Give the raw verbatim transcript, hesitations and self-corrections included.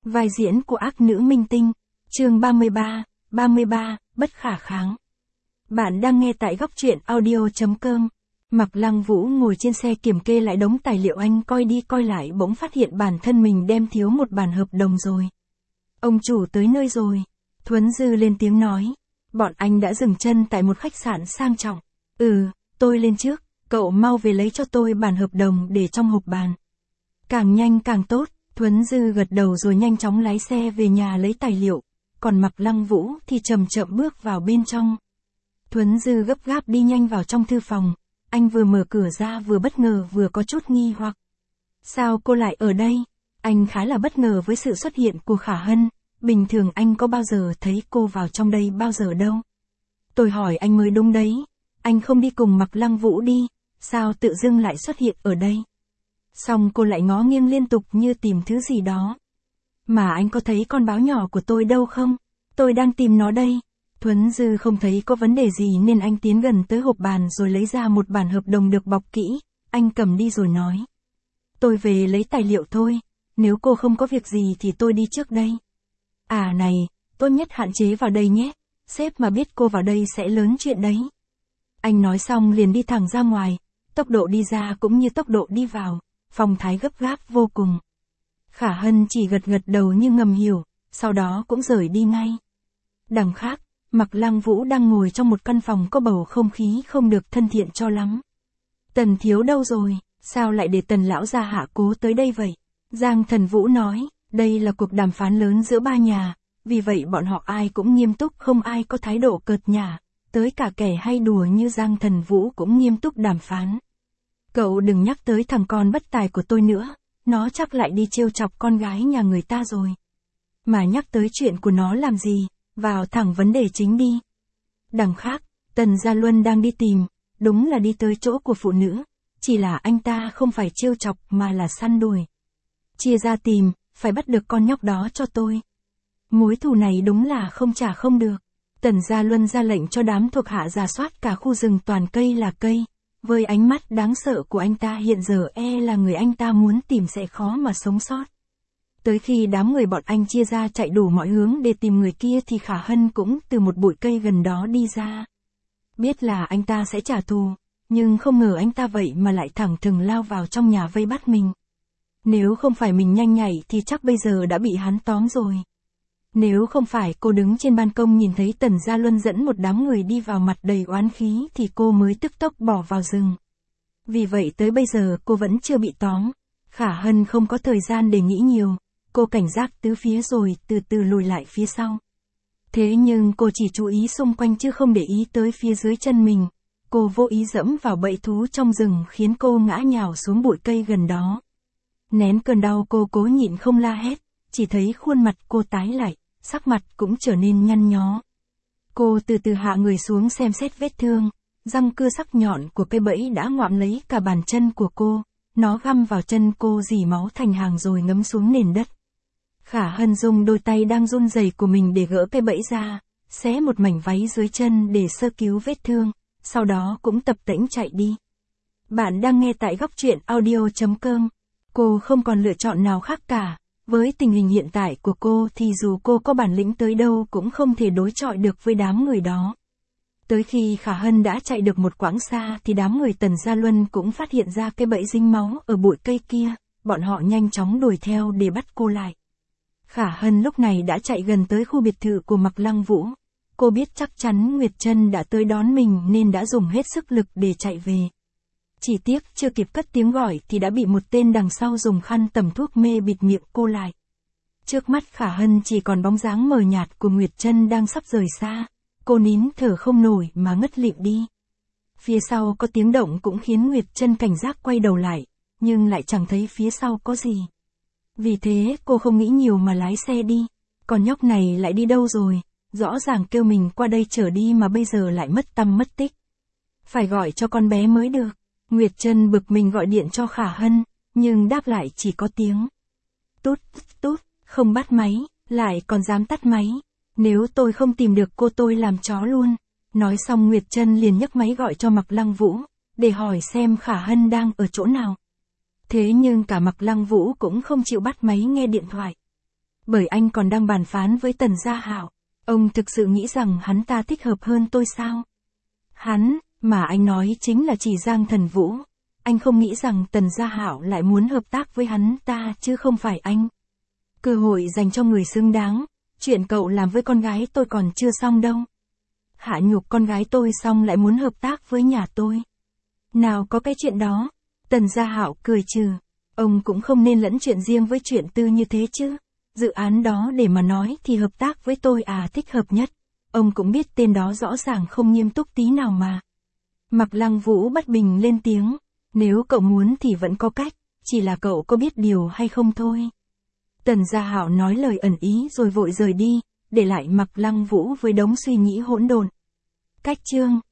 Vai diễn của ác nữ minh tinh. Chương ba mươi ba, ba mươi ba, bất khả kháng. Bạn đang nghe tại góc truyện audio chấm com. Mạc Lăng Vũ ngồi trên xe kiểm kê lại đống tài liệu, anh coi đi coi lại bỗng phát hiện bản thân mình đem thiếu một bản hợp đồng rồi. Ông chủ tới nơi rồi. Thuấn Dư lên tiếng nói. Bọn anh đã dừng chân tại một khách sạn sang trọng. Ừ, tôi lên trước, cậu mau về lấy cho tôi bản hợp đồng để trong hộp bàn. Càng nhanh càng tốt. Thuấn Dư gật đầu rồi nhanh chóng lái xe về nhà lấy tài liệu, còn Mạc Lăng Vũ thì chậm chậm bước vào bên trong. Thuấn Dư gấp gáp đi nhanh vào trong thư phòng, anh vừa mở cửa ra vừa bất ngờ vừa có chút nghi hoặc. Sao cô lại ở đây? Anh khá là bất ngờ với sự xuất hiện của Khả Hân, bình thường anh có bao giờ thấy cô vào trong đây bao giờ đâu. Tôi hỏi anh mới đúng đấy, anh không đi cùng Mạc Lăng Vũ đi, sao tự dưng lại xuất hiện ở đây? Xong cô lại ngó nghiêng liên tục như tìm thứ gì đó. Mà anh có thấy con báo nhỏ của tôi đâu không? Tôi đang tìm nó đây. Thuấn Dư không thấy có vấn đề gì nên anh tiến gần tới hộp bàn rồi lấy ra một bản hợp đồng được bọc kỹ, anh cầm đi rồi nói. Tôi về lấy tài liệu thôi, nếu cô không có việc gì thì tôi đi trước đây. À này, tốt nhất hạn chế vào đây nhé, sếp mà biết cô vào đây sẽ lớn chuyện đấy. Anh nói xong liền đi thẳng ra ngoài, tốc độ đi ra cũng như tốc độ đi vào. Phong thái gấp gáp vô cùng. Khả Hân chỉ gật gật đầu như ngầm hiểu, sau đó cũng rời đi ngay. Đằng khác, Mạc Lăng Vũ đang ngồi trong một căn phòng có bầu không khí không được thân thiện cho lắm. Tần thiếu đâu rồi, sao lại để Tần lão gia hạ cố tới đây vậy? Giang Thần Vũ nói, đây là cuộc đàm phán lớn giữa ba nhà, vì vậy bọn họ ai cũng nghiêm túc, không ai có thái độ cợt nhả, tới cả kẻ hay đùa như Giang Thần Vũ cũng nghiêm túc đàm phán. Cậu đừng nhắc tới thằng con bất tài của tôi nữa, nó chắc lại đi trêu chọc con gái nhà người ta rồi. Mà nhắc tới chuyện của nó làm gì, vào thẳng vấn đề chính đi. Đằng khác, Tần Gia Luân đang đi tìm, đúng là đi tới chỗ của phụ nữ, chỉ là anh ta không phải trêu chọc mà là săn đuổi. Chia ra tìm, phải bắt được con nhóc đó cho tôi. Mối thù này đúng là không trả không được. Tần Gia Luân ra lệnh cho đám thuộc hạ rà soát cả khu rừng toàn cây là cây. Với ánh mắt đáng sợ của anh ta hiện giờ e là người anh ta muốn tìm sẽ khó mà sống sót. Tới khi đám người bọn anh chia ra chạy đủ mọi hướng để tìm người kia thì Khả Hân cũng từ một bụi cây gần đó đi ra. Biết là anh ta sẽ trả thù, nhưng không ngờ anh ta vậy mà lại thẳng thừng lao vào trong nhà vây bắt mình. Nếu không phải mình nhanh nhảy thì chắc bây giờ đã bị hắn tóm rồi. Nếu không phải cô đứng trên ban công nhìn thấy Tần Gia Luân dẫn một đám người đi vào mặt đầy oán khí thì cô mới tức tốc bỏ vào rừng. Vì vậy tới bây giờ cô vẫn chưa bị tóm. Khả Hân không có thời gian để nghĩ nhiều. Cô cảnh giác tứ phía rồi từ từ lùi lại phía sau. Thế nhưng cô chỉ chú ý xung quanh chứ không để ý tới phía dưới chân mình. Cô vô ý dẫm vào bẫy thú trong rừng khiến cô ngã nhào xuống bụi cây gần đó. Nén cơn đau cô cố nhịn không la hét. Chỉ thấy khuôn mặt cô tái lại, sắc mặt cũng trở nên nhăn nhó. Cô từ từ hạ người xuống xem xét vết thương, răng cưa sắc nhọn của cây bẫy đã ngoạm lấy cả bàn chân của cô, nó găm vào chân cô rỉ máu thành hàng rồi ngấm xuống nền đất. Khả Hân dùng đôi tay đang run rẩy của mình để gỡ cây bẫy ra, xé một mảnh váy dưới chân để sơ cứu vết thương, sau đó cũng tập tễnh chạy đi. Bạn đang nghe tại góc truyện audio chấm com. Cô không còn lựa chọn nào khác cả. Với tình hình hiện tại của cô thì dù cô có bản lĩnh tới đâu cũng không thể đối chọi được với đám người đó. Tới khi Khả Hân đã chạy được một quãng xa thì đám người Tần Gia Luân cũng phát hiện ra cái bẫy dính máu ở bụi cây kia, bọn họ nhanh chóng đuổi theo để bắt cô lại. Khả Hân lúc này đã chạy gần tới khu biệt thự của Mạc Lăng Vũ. Cô biết chắc chắn Nguyệt Trân đã tới đón mình nên đã dùng hết sức lực để chạy về. Chỉ tiếc chưa kịp cất tiếng gọi thì đã bị một tên đằng sau dùng khăn tẩm thuốc mê bịt miệng cô lại. Trước mắt Khả Hân chỉ còn bóng dáng mờ nhạt của Nguyệt Trân đang sắp rời xa. Cô nín thở không nổi mà ngất lịm đi. Phía sau có tiếng động cũng khiến Nguyệt Trân cảnh giác quay đầu lại, nhưng lại chẳng thấy phía sau có gì. Vì thế cô không nghĩ nhiều mà lái xe đi. Còn nhóc này lại đi đâu rồi? Rõ ràng kêu mình qua đây chở đi mà bây giờ lại mất tăm mất tích. Phải gọi cho con bé mới được. Nguyệt Trân bực mình gọi điện cho Khả Hân, nhưng đáp lại chỉ có tiếng tút tút, không bắt máy, lại còn dám tắt máy. Nếu tôi không tìm được cô tôi làm chó luôn. Nói xong Nguyệt Trân liền nhấc máy gọi cho Mạc Lăng Vũ, để hỏi xem Khả Hân đang ở chỗ nào. Thế nhưng cả Mạc Lăng Vũ cũng không chịu bắt máy nghe điện thoại. Bởi anh còn đang bàn phán với Tần Gia Hạo. Ông thực sự nghĩ rằng hắn ta thích hợp hơn tôi sao? Hắn, mà anh nói chính là chỉ Giang Thần Vũ. Anh không nghĩ rằng Tần Gia Hạo lại muốn hợp tác với hắn ta chứ không phải anh. Cơ hội dành cho người xứng đáng. Chuyện cậu làm với con gái tôi còn chưa xong đâu. Hạ nhục con gái tôi xong lại muốn hợp tác với nhà tôi. Nào có cái chuyện đó. Tần Gia Hạo cười trừ. Ông cũng không nên lẫn chuyện riêng với chuyện tư như thế chứ. Dự án đó để mà nói thì hợp tác với tôi à thích hợp nhất. Ông cũng biết tên đó rõ ràng không nghiêm túc tí nào mà. Mạc Lăng Vũ bất bình lên tiếng. Nếu cậu muốn thì vẫn có cách. Chỉ là cậu có biết điều hay không thôi. Tần Gia Hạo nói lời ẩn ý rồi vội rời đi. Để lại Mạc Lăng Vũ với đống suy nghĩ hỗn độn. Cách chương